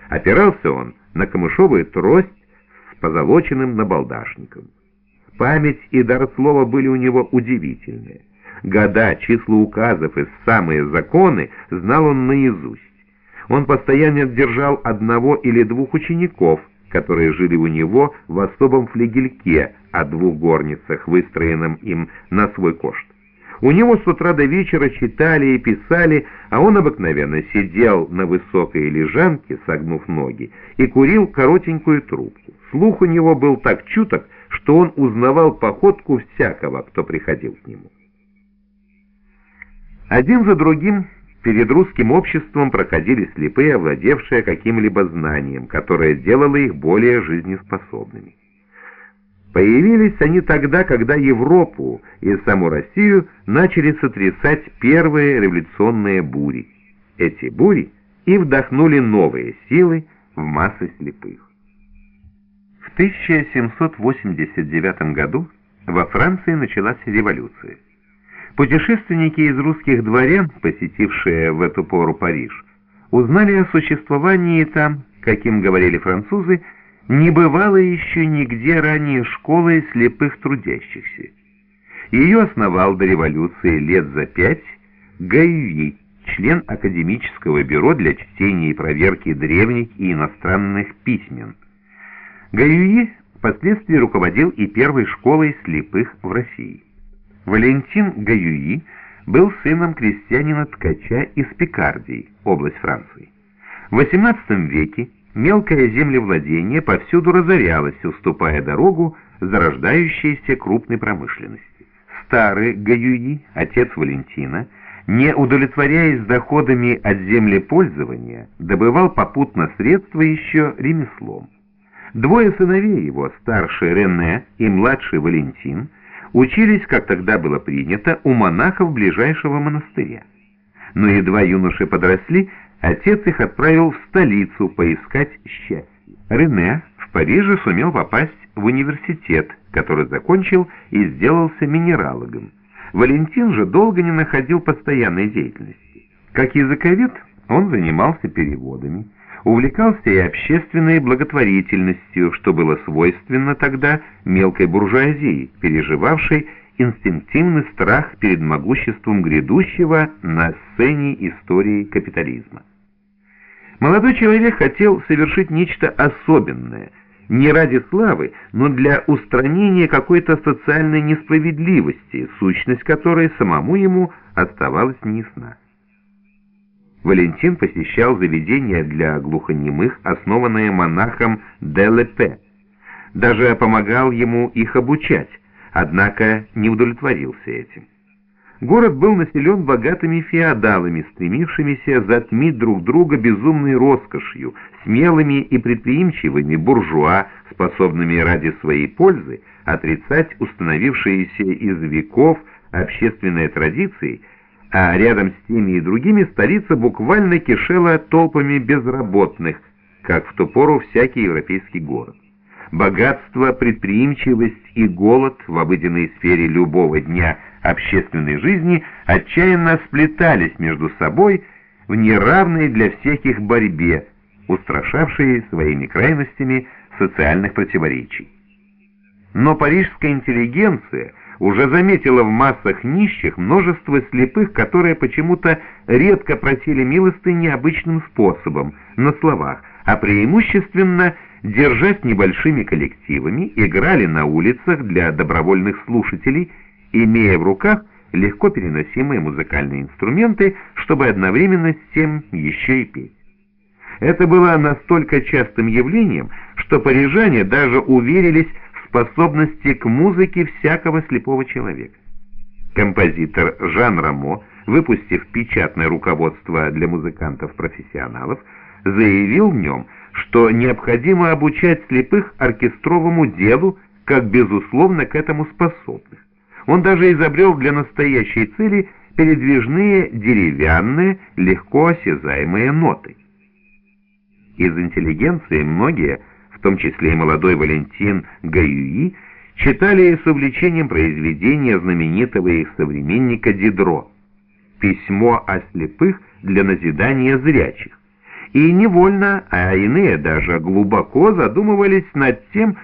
Опирался он на камышовую трость с позолоченным набалдашником. Память и дар слова были у него удивительные. Года, числа указов и самые законы знал он наизусть. Он постоянно держал одного или двух учеников, которые жили у него в особом флигельке о двух горницах, выстроенном им на свой кошт. У него с утра до вечера читали и писали, а он обыкновенно сидел на высокой лежанке, согнув ноги, и курил коротенькую трубку. Слух у него был так чуток, что он узнавал походку всякого, кто приходил к нему. Один за другим перед русским обществом проходили слепые, овладевшие каким-либо знанием, которое делало их более жизнеспособными. Появились они тогда, когда Европу и саму Россию начали сотрясать первые революционные бури. Эти бури и вдохнули новые силы в массы слепых. В 1789 году во Франции началась революция. Путешественники из русских дворян, посетившие в эту пору Париж, узнали о существовании там, каким говорили французы, не бывало еще нигде ранее школы слепых трудящихся. Ее основал до революции лет за 5 Гаюи, член академического бюро для чтения и проверки древних и иностранных письмен. Гаюи впоследствии руководил и первой школой слепых в России. Валентин Гаюи был сыном крестьянина-ткача из Пикардии, область Франции. В XVIII веке мелкое землевладение повсюду разорялось, уступая дорогу зарождающейся крупной промышленности. Старый Гаюи, отец Валентина, не удовлетворяясь доходами от землепользования, добывал попутно средства еще ремеслом. Двое сыновей его, старший Рене и младший Валентин, учились, как тогда было принято, у монахов ближайшего монастыря. Но едва юноши подросли, отец их отправил в столицу поискать счастье. Рене в Париже сумел попасть в университет, который закончил и сделался минералогом. Валентин же долго не находил постоянной деятельности. Как языковед он занимался переводами, увлекался и общественной благотворительностью, что было свойственно тогда мелкой буржуазии, переживавшей инстинктивный страх перед могуществом грядущего на сцене истории капитализма. Молодой человек хотел совершить нечто особенное, не ради славы, но для устранения какой-то социальной несправедливости, сущность которой самому ему оставалась неясна. Валентин посещал заведения для глухонемых, основанные монахом Делепе. Даже помогал ему их обучать, однако не удовлетворился этим. Город был населен богатыми феодалами, стремившимися затмить друг друга безумной роскошью, смелыми и предприимчивыми буржуа, способными ради своей пользы отрицать установившиеся из веков общественные традиции, а рядом с теми и другими столица буквально кишела толпами безработных, как в ту пору всякий европейский город. Богатство, предприимчивость и голод в обыденной сфере любого дня общественной жизни отчаянно сплетались между собой в неравной для всех их борьбе, устрашавшей своими крайностями социальных противоречий. Но парижская интеллигенция уже заметила в массах нищих множество слепых, которые почему-то редко просили милостыни обычным способом, на словах, а преимущественно, держась небольшими коллективами, играли на улицах для добровольных слушателей, имея в руках легко переносимые музыкальные инструменты, чтобы одновременно с тем еще и петь. Это было настолько частым явлением, что парижане даже уверились в способности к музыке всякого слепого человека. Композитор Жан Рамо, выпустив печатное руководство для музыкантов-профессионалов, заявил в нем, что необходимо обучать слепых оркестровому делу, как безусловно к этому способных. Он даже изобрел для настоящей цели передвижные деревянные, легко осязаемые ноты. Из интеллигенции многие, в том числе и молодой Валентин Гаюи, читали с увлечением произведения знаменитого их современника Дидро «Письмо о слепых для назидания зрячих» и невольно, а иные даже глубоко задумывались над тем,